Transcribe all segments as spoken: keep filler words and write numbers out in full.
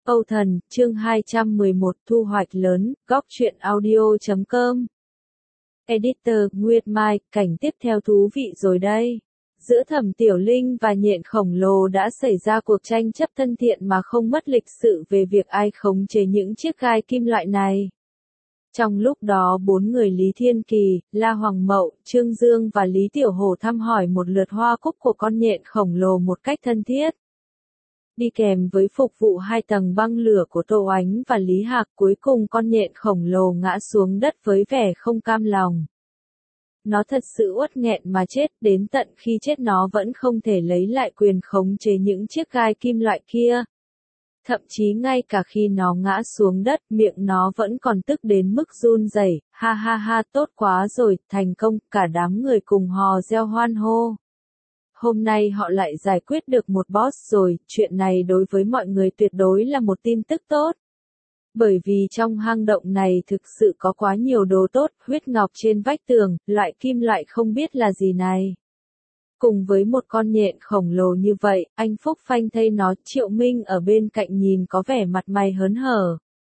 Âu Thần, chương hai trăm mười một thu hoạch lớn, góc truyện audio chấm com. Editor, Nguyệt Mai, cảnh tiếp theo thú vị rồi đây. Giữa Thẩm Tiểu Linh và Nhện Khổng Lồ đã xảy ra cuộc tranh chấp thân thiện mà không mất lịch sự về việc ai khống chế những chiếc gai kim loại này. Trong lúc đó bốn người Lý Thiên Kỳ, La Hoàng Mậu, Trương Dương và Lý Tiểu Hổ thăm hỏi một lượt hoa cúc của con nhện khổng lồ một cách thân thiết. Đi kèm với phục vụ hai tầng băng lửa của Tô Oánh và Lý Hạc, cuối cùng con nhện khổng lồ ngã xuống đất với vẻ không cam lòng. Nó thật sự uất nghẹn mà chết, đến tận khi chết nó vẫn không thể lấy lại quyền khống chế những chiếc gai kim loại kia. Thậm chí ngay cả khi nó ngã xuống đất, miệng nó vẫn còn tức đến mức run rẩy. Ha ha ha, tốt quá rồi, thành công, cả đám người cùng hò reo hoan hô. Hôm nay họ lại giải quyết được một boss rồi, chuyện này đối với mọi người tuyệt đối là một tin tức tốt. Bởi vì trong hang động này thực sự có quá nhiều đồ tốt, huyết ngọc trên vách tường, loại kim loại không biết là gì này. Cùng với một con nhện khổng lồ như vậy, anh Phúc phanh thây nó, Triệu Minh ở bên cạnh nhìn có vẻ mặt mày hớn hở.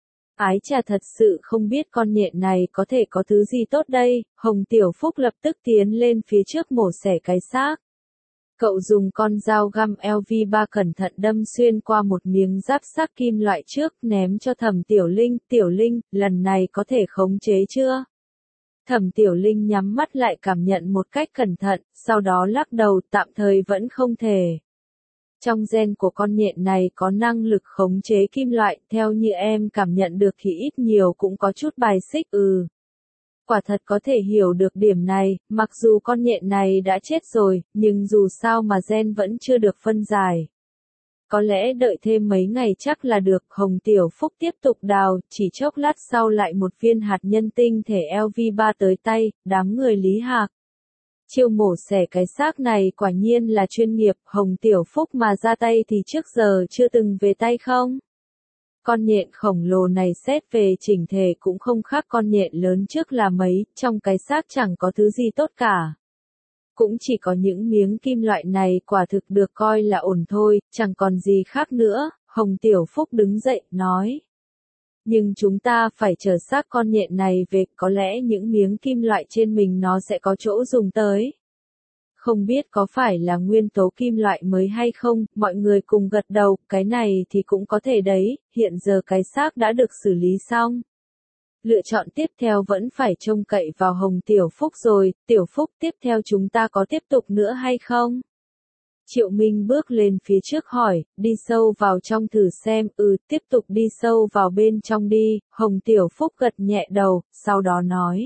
Ái chà, thật sự không biết con nhện này có thể có thứ gì tốt đây. Hồng Tiểu Phúc lập tức tiến lên phía trước mổ xẻ cái xác. Cậu dùng con dao găm L V ba cẩn thận đâm xuyên qua một miếng giáp xác kim loại trước, ném cho Thẩm Tiểu Linh. Tiểu Linh, lần này có thể khống chế chưa? Thẩm Tiểu Linh nhắm mắt lại cảm nhận một cách cẩn thận, sau đó lắc đầu, tạm thời vẫn không thể. Trong gen của con nhện này có năng lực khống chế kim loại, theo như em cảm nhận được thì ít nhiều cũng có chút bài xích. Ừ. Quả thật có thể hiểu được điểm này, mặc dù con nhện này đã chết rồi, nhưng dù sao mà gen vẫn chưa được phân giải. Có lẽ đợi thêm mấy ngày chắc là được. Hồng Tiểu Phúc tiếp tục đào, chỉ chốc lát sau lại một viên hạt nhân tinh thể L V ba tới tay, đám người Lý Hạc. Chiêu mổ xẻ cái xác này quả nhiên là chuyên nghiệp, Hồng Tiểu Phúc mà ra tay thì trước giờ chưa từng về tay không? Con nhện khổng lồ này xét về chỉnh thể cũng không khác con nhện lớn trước là mấy, trong cái xác chẳng có thứ gì tốt cả. Cũng chỉ có những miếng kim loại này quả thực được coi là ổn thôi, chẳng còn gì khác nữa. Hồng Tiểu Phúc đứng dậy, nói. Nhưng chúng ta phải chở xác con nhện này về, có lẽ những miếng kim loại trên mình nó sẽ có chỗ dùng tới. Không biết có phải là nguyên tố kim loại mới hay không, mọi người cùng gật đầu, cái này thì cũng có thể đấy, hiện giờ cái xác đã được xử lý xong. Lựa chọn tiếp theo vẫn phải trông cậy vào Hồng Tiểu Phúc rồi. Tiểu Phúc, tiếp theo chúng ta có tiếp tục nữa hay không? Triệu Minh bước lên phía trước hỏi, đi sâu vào trong thử xem. Ừ, tiếp tục đi sâu vào bên trong đi. Hồng Tiểu Phúc gật nhẹ đầu, sau đó nói.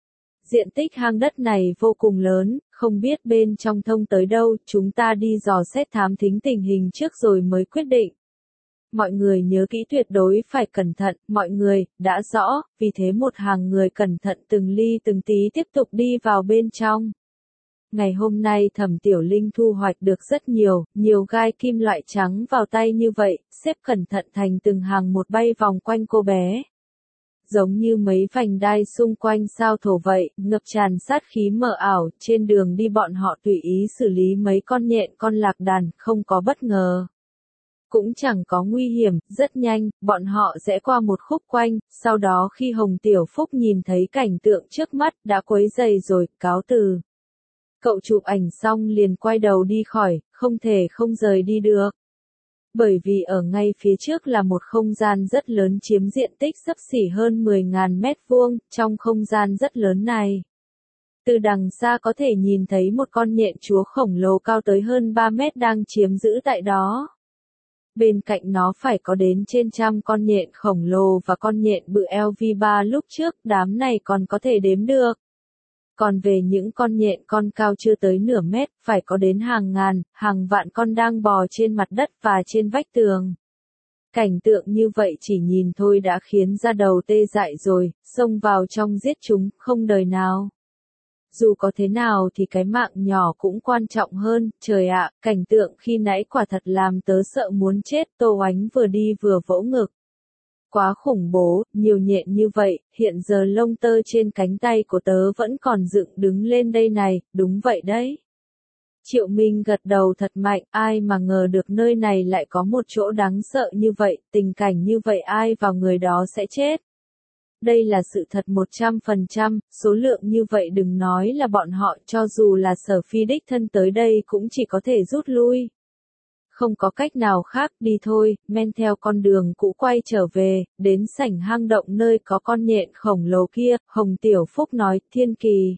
Diện tích hang đất này vô cùng lớn, không biết bên trong thông tới đâu, chúng ta đi dò xét thám thính tình hình trước rồi mới quyết định. Mọi người nhớ kỹ, tuyệt đối phải cẩn thận, mọi người, đã rõ, vì thế một hàng người cẩn thận từng ly từng tí tiếp tục đi vào bên trong. Ngày hôm nay Thẩm Tiểu Linh thu hoạch được rất nhiều, nhiều gai kim loại trắng vào tay như vậy, xếp cẩn thận thành từng hàng một bay vòng quanh cô bé. Giống như mấy vành đai xung quanh sao thổ vậy, ngập tràn sát khí mờ ảo, trên đường đi bọn họ tùy ý xử lý mấy con nhện con lạc đàn, không có bất ngờ. Cũng chẳng có nguy hiểm, rất nhanh, bọn họ sẽ qua một khúc quanh, sau đó khi Hồng Tiểu Phúc nhìn thấy cảnh tượng trước mắt, đã quấy dày rồi, cáo từ. Cậu chụp ảnh xong liền quay đầu đi khỏi, không thể không rời đi được. Bởi vì ở ngay phía trước là một không gian rất lớn chiếm diện tích xấp xỉ hơn mười nghìn mét vuông, trong không gian rất lớn này. Từ đằng xa có thể nhìn thấy một con nhện chúa khổng lồ cao tới hơn ba mét đang chiếm giữ tại đó. Bên cạnh nó phải có đến trên trăm con nhện khổng lồ và con nhện bự L V ba lúc trước, đám này còn có thể đếm được. Còn về những con nhện con cao chưa tới nửa mét, phải có đến hàng ngàn, hàng vạn con đang bò trên mặt đất và trên vách tường. Cảnh tượng như vậy chỉ nhìn thôi đã khiến da đầu tê dại rồi, xông vào trong giết chúng, không đời nào. Dù có thế nào thì cái mạng nhỏ cũng quan trọng hơn, trời ạ, cảnh tượng khi nãy quả thật làm tớ sợ muốn chết. Tô Oánh vừa đi vừa vỗ ngực. Quá khủng bố, nhiều nhện như vậy, hiện giờ lông tơ trên cánh tay của tớ vẫn còn dựng đứng lên đây này, đúng vậy đấy. Triệu Minh gật đầu thật mạnh, ai mà ngờ được nơi này lại có một chỗ đáng sợ như vậy, tình cảnh như vậy ai vào người đó sẽ chết. Đây là sự thật một trăm phần trăm, số lượng như vậy đừng nói là bọn họ, cho dù là Sở Phi đích thân tới đây cũng chỉ có thể rút lui. Không có cách nào khác, đi thôi, men theo con đường cũ quay trở về, đến sảnh hang động nơi có con nhện khổng lồ kia, Hồng Tiểu Phúc nói, Thiên Kỳ.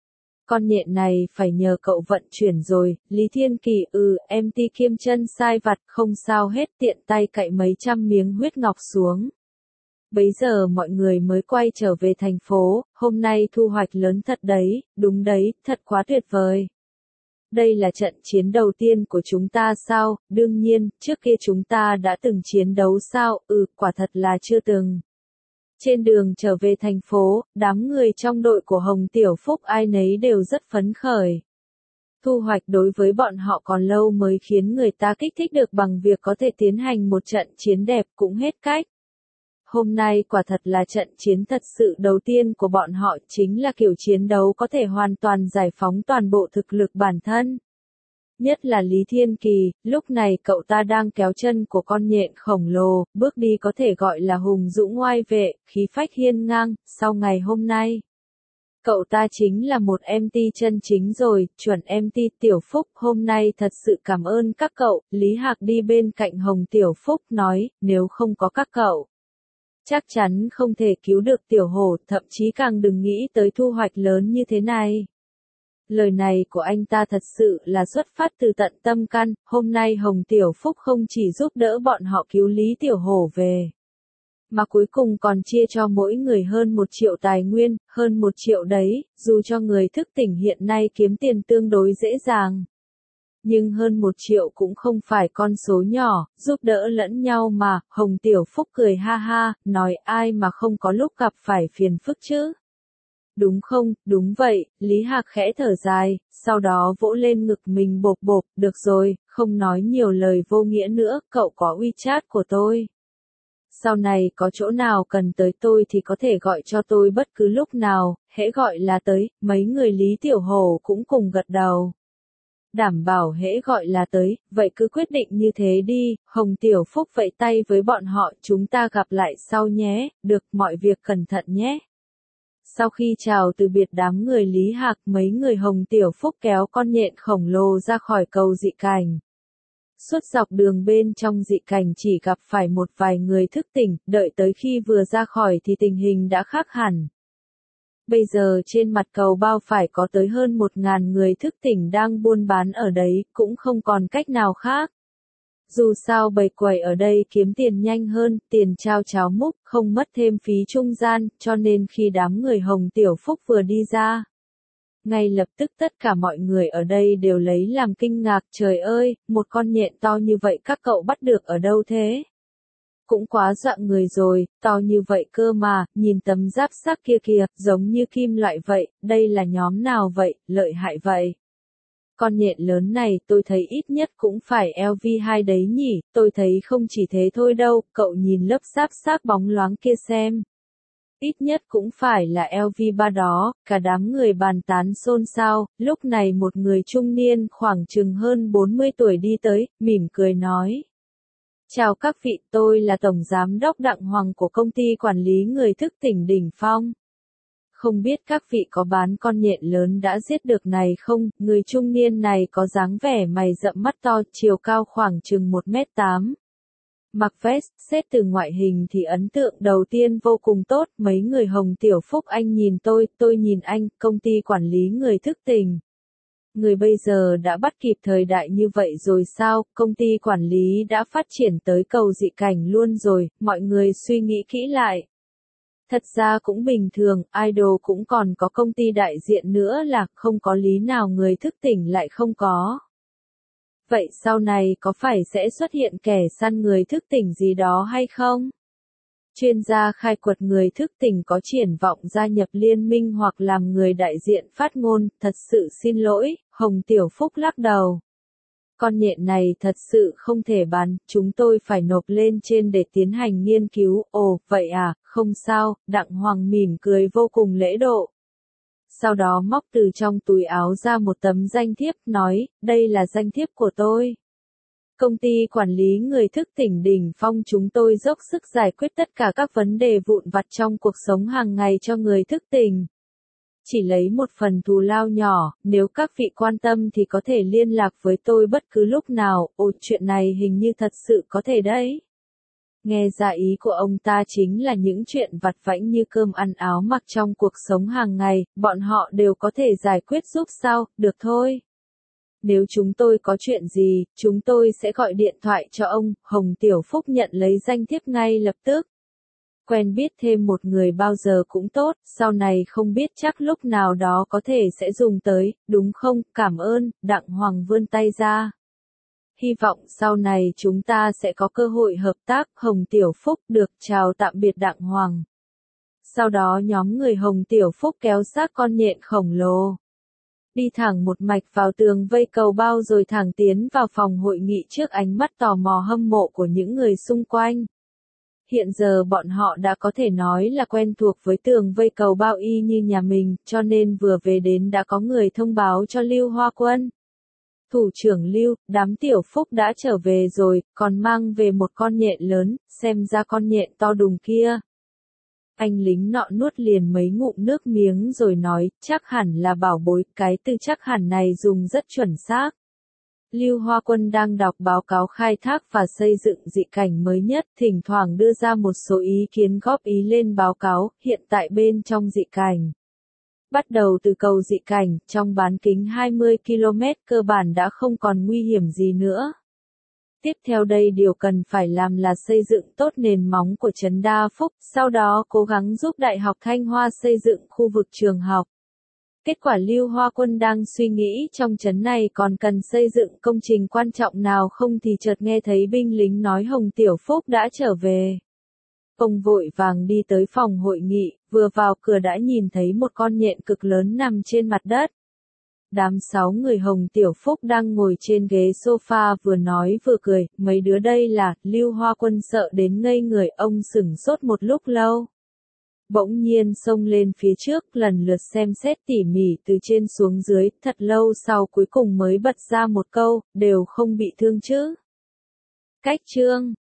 Con nhện này phải nhờ cậu vận chuyển rồi, Lý Thiên Kỳ, ừ, em ti kiêm chân sai vặt, không sao hết, tiện tay cạy mấy trăm miếng huyết ngọc xuống. Bấy giờ mọi người mới quay trở về thành phố, hôm nay thu hoạch lớn thật đấy, đúng đấy, thật quá tuyệt vời. Đây là trận chiến đầu tiên của chúng ta sao, đương nhiên, trước kia chúng ta đã từng chiến đấu sao, ừ, quả thật là chưa từng. Trên đường trở về thành phố, đám người trong đội của Hồng Tiểu Phúc ai nấy đều rất phấn khởi. Thu hoạch đối với bọn họ còn lâu mới khiến người ta kích thích được bằng việc có thể tiến hành một trận chiến đẹp cũng hết cách. Hôm nay quả thật là trận chiến thật sự đầu tiên của bọn họ, chính là kiểu chiến đấu có thể hoàn toàn giải phóng toàn bộ thực lực bản thân. Nhất là Lý Thiên Kỳ, lúc này cậu ta đang kéo chân của con nhện khổng lồ, bước đi có thể gọi là hùng dũng oai vệ, khí phách hiên ngang, sau ngày hôm nay. Cậu ta chính là một em ti chân chính rồi, chuẩn em ti Tiểu Phúc, hôm nay thật sự cảm ơn các cậu, Lý Hạc đi bên cạnh Hồng Tiểu Phúc nói, nếu không có các cậu. Chắc chắn không thể cứu được Tiểu Hổ, thậm chí càng đừng nghĩ tới thu hoạch lớn như thế này. Lời này của anh ta thật sự là xuất phát từ tận tâm can, hôm nay Hồng Tiểu Phúc không chỉ giúp đỡ bọn họ cứu Lý Tiểu Hổ về, mà cuối cùng còn chia cho mỗi người hơn một triệu tài nguyên, hơn một triệu đấy, dù cho người thức tỉnh hiện nay kiếm tiền tương đối dễ dàng. Nhưng hơn một triệu cũng không phải con số nhỏ, giúp đỡ lẫn nhau mà, Hồng Tiểu Phúc cười ha ha, nói ai mà không có lúc gặp phải phiền phức chứ. Đúng không, đúng vậy, Lý Hạc khẽ thở dài, sau đó vỗ lên ngực mình bộp bộp, được rồi, không nói nhiều lời vô nghĩa nữa, cậu có WeChat của tôi. Sau này có chỗ nào cần tới tôi thì có thể gọi cho tôi bất cứ lúc nào, hễ gọi là tới, mấy người Lý Tiểu Hổ cũng cùng gật đầu. Đảm bảo hễ gọi là tới, vậy cứ quyết định như thế đi, Hồng Tiểu Phúc vẫy tay với bọn họ, chúng ta gặp lại sau nhé, được, mọi việc cẩn thận nhé. Sau khi chào từ biệt đám người Lý Hạc, mấy người Hồng Tiểu Phúc kéo con nhện khổng lồ ra khỏi cầu dị cảnh. Suốt dọc đường bên trong dị cảnh chỉ gặp phải một vài người thức tỉnh, đợi tới khi vừa ra khỏi thì tình hình đã khác hẳn. Bây giờ trên mặt cầu bao phải có tới hơn một ngàn người thức tỉnh đang buôn bán ở đấy, cũng không còn cách nào khác. Dù sao bày quầy ở đây kiếm tiền nhanh hơn, tiền trao cháo múc, không mất thêm phí trung gian, cho nên khi đám người Hồng Tiểu Phúc vừa đi ra, ngay lập tức tất cả mọi người ở đây đều lấy làm kinh ngạc, trời ơi, một con nhện to như vậy các cậu bắt được ở đâu thế? Cũng quá dọa người rồi, to như vậy cơ mà, nhìn tấm giáp xác kia kìa, giống như kim loại vậy, đây là nhóm nào vậy, lợi hại vậy? Con nhện lớn này tôi thấy ít nhất cũng phải L V hai đấy nhỉ, tôi thấy không chỉ thế thôi đâu, cậu nhìn lớp giáp xác bóng loáng kia xem. Ít nhất cũng phải là L V ba đó, cả đám người bàn tán xôn xao, lúc này một người trung niên khoảng chừng hơn bốn mươi tuổi đi tới, mỉm cười nói. Chào các vị, tôi là Tổng Giám đốc Đặng Hoàng của công ty quản lý người thức tỉnh Đỉnh Phong. Không biết các vị có bán con nhện lớn đã giết được này không, người trung niên này có dáng vẻ mày rậm mắt to, chiều cao khoảng chừng một mét tám. Mặc vest, xét từ ngoại hình thì ấn tượng đầu tiên vô cùng tốt, mấy người Hồng Tiểu Phúc anh nhìn tôi, tôi nhìn anh, công ty quản lý người thức tỉnh. Người bây giờ đã bắt kịp thời đại như vậy rồi sao, công ty quản lý đã phát triển tới cầu dị cảnh luôn rồi, mọi người suy nghĩ kỹ lại. Thật ra cũng bình thường, idol cũng còn có công ty đại diện nữa là không có lý nào người thức tỉnh lại không có. Vậy sau này có phải sẽ xuất hiện kẻ săn người thức tỉnh gì đó hay không? Chuyên gia khai quật người thức tỉnh có triển vọng gia nhập liên minh hoặc làm người đại diện phát ngôn, thật sự xin lỗi, Hồng Tiểu Phúc lắc đầu. Con nhện này thật sự không thể bán, chúng tôi phải nộp lên trên để tiến hành nghiên cứu, ồ, vậy à, không sao, Đặng Hoàng mỉm cười vô cùng lễ độ. Sau đó móc từ trong túi áo ra một tấm danh thiếp, nói, đây là danh thiếp của tôi. Công ty quản lý người thức tỉnh đỉnh phong chúng tôi dốc sức giải quyết tất cả các vấn đề vụn vặt trong cuộc sống hàng ngày cho người thức tỉnh. Chỉ lấy một phần thù lao nhỏ, nếu các vị quan tâm thì có thể liên lạc với tôi bất cứ lúc nào. Ồ, chuyện này hình như thật sự có thể đấy. Nghe ra ý của ông ta chính là những chuyện vặt vãnh như cơm ăn áo mặc trong cuộc sống hàng ngày, bọn họ đều có thể giải quyết giúp sao, được thôi. Nếu chúng tôi có chuyện gì, chúng tôi sẽ gọi điện thoại cho ông. Hồng Tiểu Phúc nhận lấy danh thiếp ngay lập tức. Quen biết thêm một người bao giờ cũng tốt, sau này không biết chắc lúc nào đó có thể sẽ dùng tới, đúng không? Cảm ơn, Đặng Hoàng vươn tay ra. Hy vọng sau này chúng ta sẽ có cơ hội hợp tác. Hồng Tiểu Phúc được chào tạm biệt Đặng Hoàng. Sau đó nhóm người Hồng Tiểu Phúc kéo sát con nhện khổng lồ. Đi thẳng một mạch vào tường vây cầu bao rồi thẳng tiến vào phòng hội nghị trước ánh mắt tò mò hâm mộ của những người xung quanh. Hiện giờ bọn họ đã có thể nói là quen thuộc với tường vây cầu bao y như nhà mình, cho nên vừa về đến đã có người thông báo cho Lưu Hoa Quân. Thủ trưởng Lưu, đám Tiểu Phúc đã trở về rồi, còn mang về một con nhện lớn, xem ra con nhện to đùng kia. Anh lính nọ nuốt liền mấy ngụm nước miếng rồi nói, chắc hẳn là bảo bối, cái từ chắc hẳn này dùng rất chuẩn xác. Lưu Hoa Quân đang đọc báo cáo khai thác và xây dựng dị cảnh mới nhất, thỉnh thoảng đưa ra một số ý kiến góp ý lên báo cáo, hiện tại bên trong dị cảnh. Bắt đầu từ cầu dị cảnh, trong bán kính hai mươi ki lô mét cơ bản đã không còn nguy hiểm gì nữa. Tiếp theo đây điều cần phải làm là xây dựng tốt nền móng của trấn Đa Phúc, sau đó cố gắng giúp Đại học Thanh Hoa xây dựng khu vực trường học. Kết quả Lưu Hoa Quân đang suy nghĩ trong trấn này còn cần xây dựng công trình quan trọng nào không thì chợt nghe thấy binh lính nói Hồng Tiểu Phúc đã trở về. Ông vội vàng đi tới phòng hội nghị, vừa vào cửa đã nhìn thấy một con nhện cực lớn nằm trên mặt đất. Đám sáu người Hồng Tiểu Phúc đang ngồi trên ghế sofa vừa nói vừa cười, mấy đứa đây là, Lưu Hoa Quân sợ đến ngây người, ông sửng sốt một lúc lâu. Bỗng nhiên xông lên phía trước, lần lượt xem xét tỉ mỉ từ trên xuống dưới, thật lâu sau cuối cùng mới bật ra một câu, đều không bị thương chứ. Cách chương